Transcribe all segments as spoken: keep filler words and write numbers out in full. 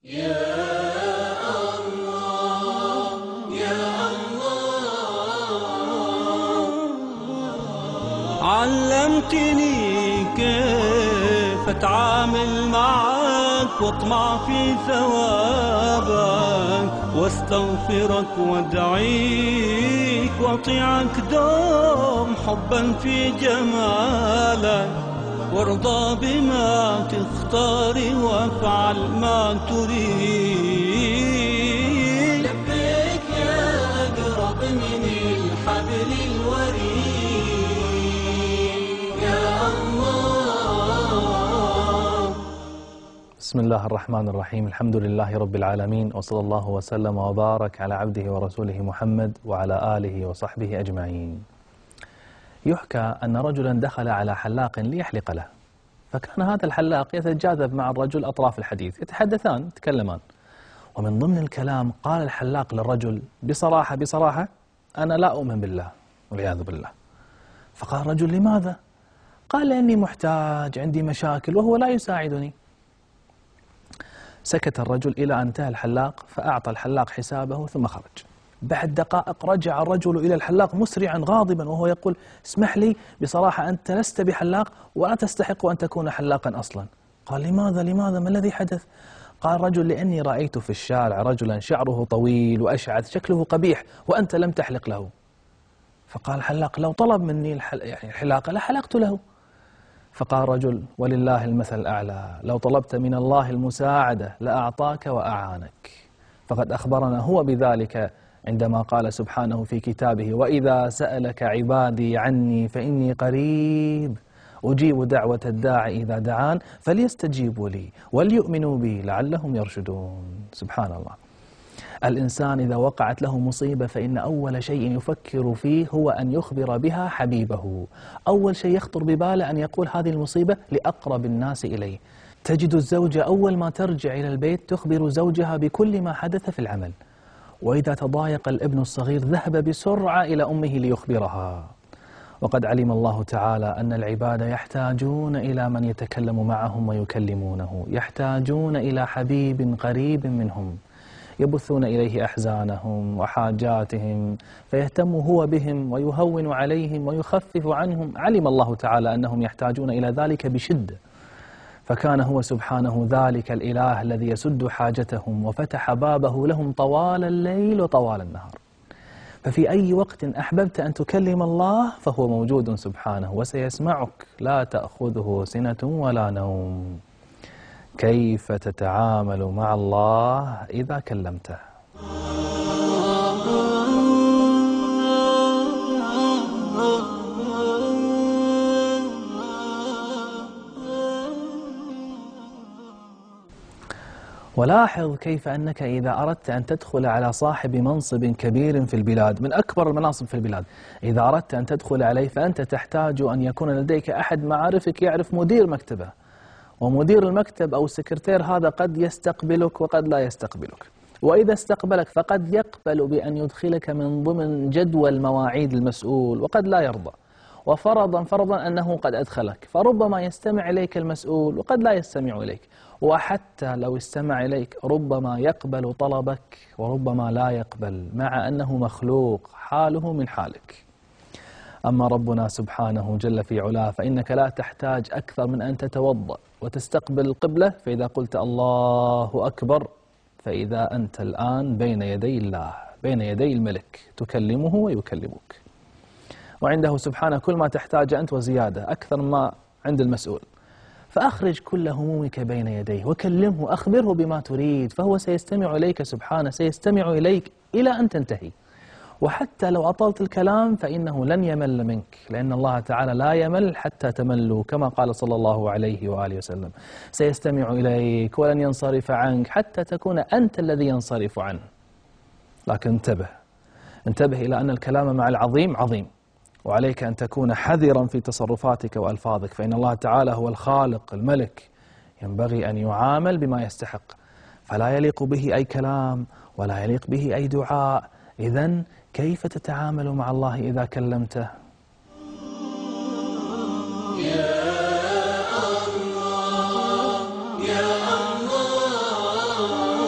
يا الله يا الله، علمتني كيف أتعامل معك وأطمع في ثوابك، واستغفرك وادعيك واطيعك دوم حبا في جمالك، وارضى بما تختاري وافعل ما تريد. لبيك يا أقرب من الحبل الوريد يا الله. بسم الله الرحمن الرحيم، الحمد لله رب العالمين، وصلى الله وسلم وبارك على عبده ورسوله محمد وعلى آله وصحبه أجمعين. يحكى أن رجلا دخل على حلاق ليحلق له، فكان هذا الحلاق يتجاذب مع الرجل أطراف الحديث، يتحدثان يتكلمان، ومن ضمن الكلام قال الحلاق للرجل بصراحة بصراحة: أنا لا أؤمن بالله والعياذ بالله. فقال الرجل: لماذا؟ قال: لأني محتاج، عندي مشاكل وهو لا يساعدني. سكت الرجل إلى أن انتهى الحلاق، فأعطى الحلاق حسابه ثم خرج. بعد دقائق رجع الرجل إلى الحلاق مسرعا غاضبا وهو يقول: اسمح لي، بصراحة أنت لست بحلاق ولا تستحق أن تكون حلاقا أصلا. قال: لماذا لماذا ما الذي حدث؟ قال الرجل: لأني رأيت في الشارع رجلا شعره طويل وأشعث شكله قبيح وأنت لم تحلق له. فقال الحلاق: لو طلب مني الحل... يعني الحلاقة لحلقت له. فقال الرجل: ولله المثل الأعلى، لو طلبت من الله المساعدة لأعطاك وأعانك، فقد أخبرنا هو بذلك عندما قال سبحانه في كتابه: وإذا سألك عبادي عني فإني قريب أجيب دعوة الداعي إذا دعان فليستجيبوا لي وليؤمنوا بي لعلهم يرشدون. سبحان الله. الإنسان إذا وقعت له مصيبة فإن أول شيء يفكر فيه هو أن يخبر بها حبيبه. أول شيء يخطر بباله أن يقول هذه المصيبة لأقرب الناس إليه. تجد الزوجة أول ما ترجع إلى البيت تخبر زوجها بكل ما حدث في العمل، وإذا تضايق الابن الصغير ذهب بسرعة إلى أمه ليخبرها. وقد علم الله تعالى أن العباد يحتاجون إلى من يتكلم معهم ويكلمونه، يحتاجون إلى حبيب قريب منهم يبثون إليه أحزانهم وحاجاتهم فيهتم هو بهم ويهون عليهم ويخفف عنهم. علم الله تعالى أنهم يحتاجون إلى ذلك بشدة، فكان هو سبحانه ذلك الإله الذي يسد حاجتهم وفتح بابه لهم طوال الليل وطوال النهار. ففي أي وقت أحببت أن تكلم الله فهو موجود سبحانه وسيسمعك، لا تأخذه سنة ولا نوم. كيف تتعامل مع الله إذا كلمته؟ ولاحظ كيف أنك إذا أردت أن تدخل على صاحب منصب كبير في البلاد من أكبر المناصب في البلاد، إذا أردت أن تدخل عليه فأنت تحتاج أن يكون لديك أحد معارفك يعرف مدير مكتبه، ومدير المكتب أو السكرتير هذا قد يستقبلك وقد لا يستقبلك، وإذا استقبلك فقد يقبل بأن يدخلك من ضمن جدول مواعيد المسؤول وقد لا يرضى. وفرضا فرضا أنه قد أدخلك، فربما يستمع إليك المسؤول وقد لا يستمع إليك، وحتى لو استمع إليك ربما يقبل طلبك وربما لا يقبل، مع أنه مخلوق حاله من حالك. أما ربنا سبحانه جل في علاه فإنك لا تحتاج أكثر من أن تتوضأ وتستقبل القبلة، فإذا قلت الله أكبر فإذا أنت الآن بين يدي الله، بين يدي الملك، تكلمه ويكلمك، وعنده سبحانه كل ما تحتاج أنت وزيادة أكثر ما عند المسؤول. فأخرج كل همومك بين يديه وكلمه، أخبره بما تريد، فهو سيستمع إليك سبحانه، سيستمع إليك إلى أن تنتهي. وحتى لو أطلت الكلام فإنه لن يمل منك، لأن الله تعالى لا يمل حتى تملوا، كما قال صلى الله عليه وآله وسلم: سيستمع إليك ولن ينصرف عنك حتى تكون أنت الذي ينصرف عنه. لكن انتبه انتبه إلى أن الكلام مع العظيم عظيم، وعليك أن تكون حذرا في تصرفاتك وألفاظك، فإن الله تعالى هو الخالق الملك، ينبغي أن يعامل بما يستحق، فلا يليق به أي كلام ولا يليق به أي دعاء. إذن كيف تتعامل مع الله إذا كلمته؟ يا الله يا الله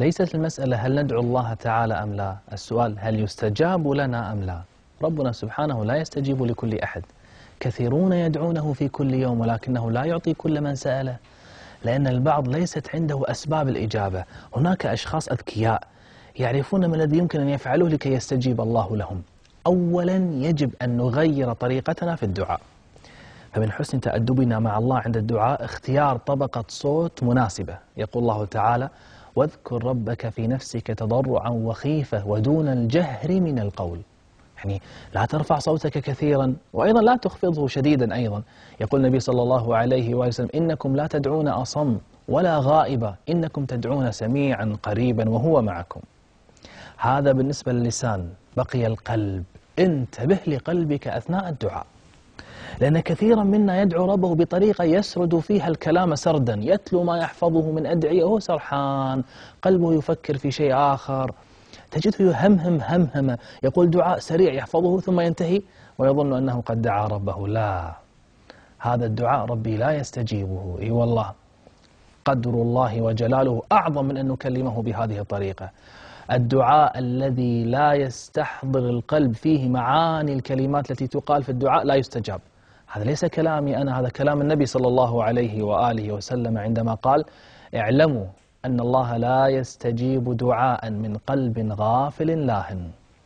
ليست المسألة هل ندعو الله تعالى أم لا، السؤال هل يستجاب لنا أم لا. ربنا سبحانه لا يستجيب لكل أحد، كثيرون يدعونه في كل يوم ولكنه لا يعطي كل من سأله، لأن البعض ليست عنده أسباب الإجابة. هناك أشخاص أذكياء يعرفون ما الذي يمكن أن يفعلوه لكي يستجيب الله لهم. أولا يجب أن نغير طريقتنا في الدعاء، فمن حسن تأدبنا مع الله عند الدعاء اختيار طبقة صوت مناسبة. يقول الله تعالى: واذكر ربك في نفسك تضرعا وخيفة ودون الجهر من القول. يعني لا ترفع صوتك كثيرا، وأيضا لا تخفضه شديدا. أيضا يقول النبي صلى الله عليه وسلم: إنكم لا تدعون أصم ولا غائبا، إنكم تدعون سميعا قريبا وهو معكم. هذا بالنسبة للسان. بقي القلب، انتبه لقلبك أثناء الدعاء، لأن كثيرا منا يدعو ربه بطريقة يسرد فيها الكلام سردا، يتلو ما يحفظه من أدعية وهو سرحان، قلبه يفكر في شيء آخر، تجده يهمهم همهمة، يقول دعاء سريع يحفظه ثم ينتهي ويظن أنه قد دعا ربه. لا، هذا الدعاء ربي لا يستجيبه. إي والله، قدر الله وجلاله أعظم من أن نكلمه بهذه الطريقة. الدعاء الذي لا يستحضر القلب فيه معاني الكلمات التي تقال في الدعاء لا يستجاب. هذا ليس كلامي أنا، هذا كلام النبي صلى الله عليه وآله وسلم عندما قال: اعلموا أن الله لا يستجيب دعاء من قلب غافل لاهٍ.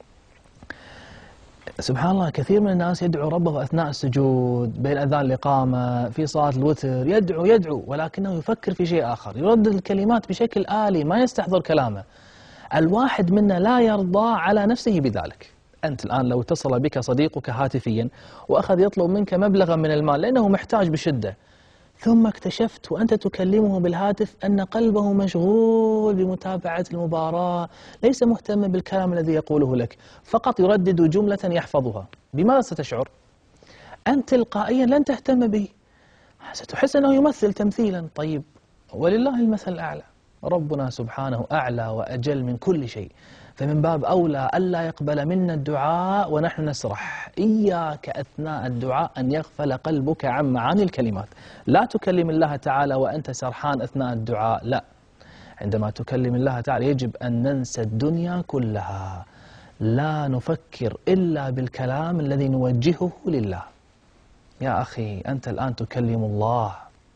سبحان الله، كثير من الناس يدعو ربه أثناء السجود، بين أذان الإقامة، في صلاة الوتر، يدعو يدعو ولكنه يفكر في شيء آخر، يردد الكلمات بشكل آلي ما يستحضر كلامه. الواحد منا لا يرضى على نفسه بذلك. أنت الآن لو اتصل بك صديقك هاتفيا وأخذ يطلب منك مبلغا من المال لأنه محتاج بشدة، ثم اكتشفت وأنت تكلمه بالهاتف أن قلبه مشغول بمتابعة المباراة، ليس مهتما بالكلام الذي يقوله لك، فقط يردد جملة يحفظها، بماذا ستشعر؟ أنت تلقائيا لن تهتم به، ستحس أنه يمثل تمثيلا. طيب، ولله المثل الأعلى، ربنا سبحانه أعلى وأجل من كل شيء، فمن باب أولى ألا يقبل منا الدعاء ونحن نسرح. إياك أثناء الدعاء أن يغفل قلبك عن معاني الكلمات. لا تكلم الله تعالى وأنت سرحان أثناء الدعاء، لا. عندما تكلم الله تعالى يجب أن ننسى الدنيا كلها، لا نفكر إلا بالكلام الذي نوجهه لله. يا أخي، أنت الآن تكلم الله.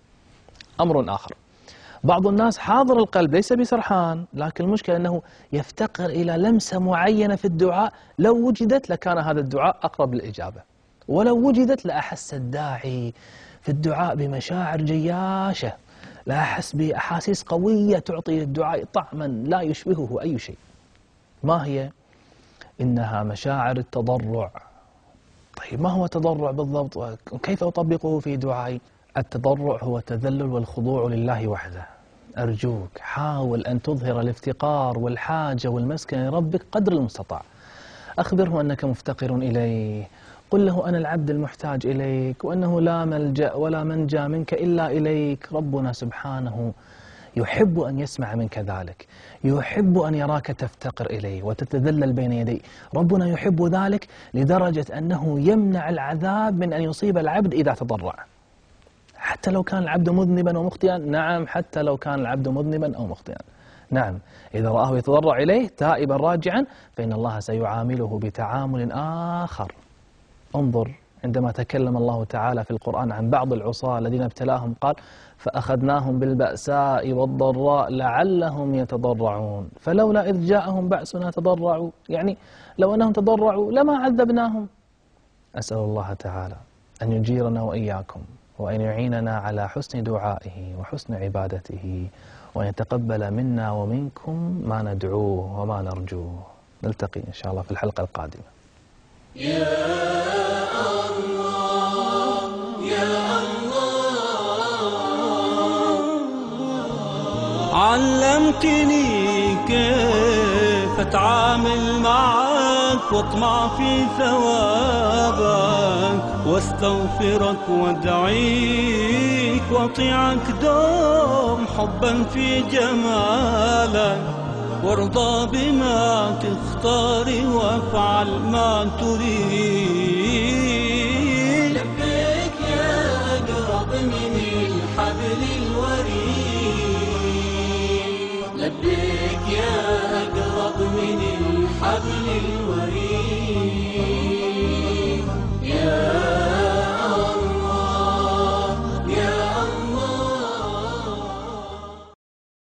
أمر آخر، بعض الناس حاضر القلب ليس بسرحان، لكن المشكلة أنه يفتقر إلى لمسة معينة في الدعاء، لو وجدت لكان هذا الدعاء أقرب للإجابة، ولو وجدت لأحس الداعي في الدعاء بمشاعر جياشة، لأحس بأحاسيس قوية تعطي للدعاء طعما لا يشبهه أي شيء. ما هي؟ إنها مشاعر التضرع. طيب، ما هو التضرع بالضبط وكيف أطبقه في دعائي؟ التضرع هو التذلل والخضوع لله وحده. أرجوك حاول أن تظهر الافتقار والحاجة والمسكنة لربك قدر المستطاع. أخبره أنك مفتقر إليه، قل له أنا العبد المحتاج إليك، وأنه لا ملجأ ولا منجا منك إلا إليك. ربنا سبحانه يحب أن يسمع منك ذلك، يحب أن يراك تفتقر إليه وتتذلل بين يديه. ربنا يحب ذلك لدرجة أنه يمنع العذاب من أن يصيب العبد إذا تضرع، حتى لو كان العبد مذنبا ومخطئا. نعم، حتى لو كان العبد مذنبا أو مخطئا. نعم، إذا رآه يتضرع إليه تائبا راجعا فإن الله سيعامله بتعامل آخر. انظر عندما تكلم الله تعالى في القرآن عن بعض العصاة الذين ابتلاهم قال: فأخذناهم بالبأساء والضراء لعلهم يتضرعون فلولا إذ جاءهم بأسنا تضرعوا. يعني لو أنهم تضرعوا لما عذبناهم. أسأل الله تعالى أن يجيرنا وإياكم، وأن يعيننا على حسن دعائه وحسن عبادته، وأن يتقبل منا ومنكم ما ندعوه وما نرجوه. نلتقي إن شاء الله في الحلقة القادمة. يا الله يا الله، علمتني كيف أتعامل معك واطمع في ثوابك، واستغفرك وادعيك واطيعك دوم حبا في جمالك، وارضى بما تختار وافعل ما تريد. لبيك يا أقرب من الحبل الوريد، لبيك حبل الوريد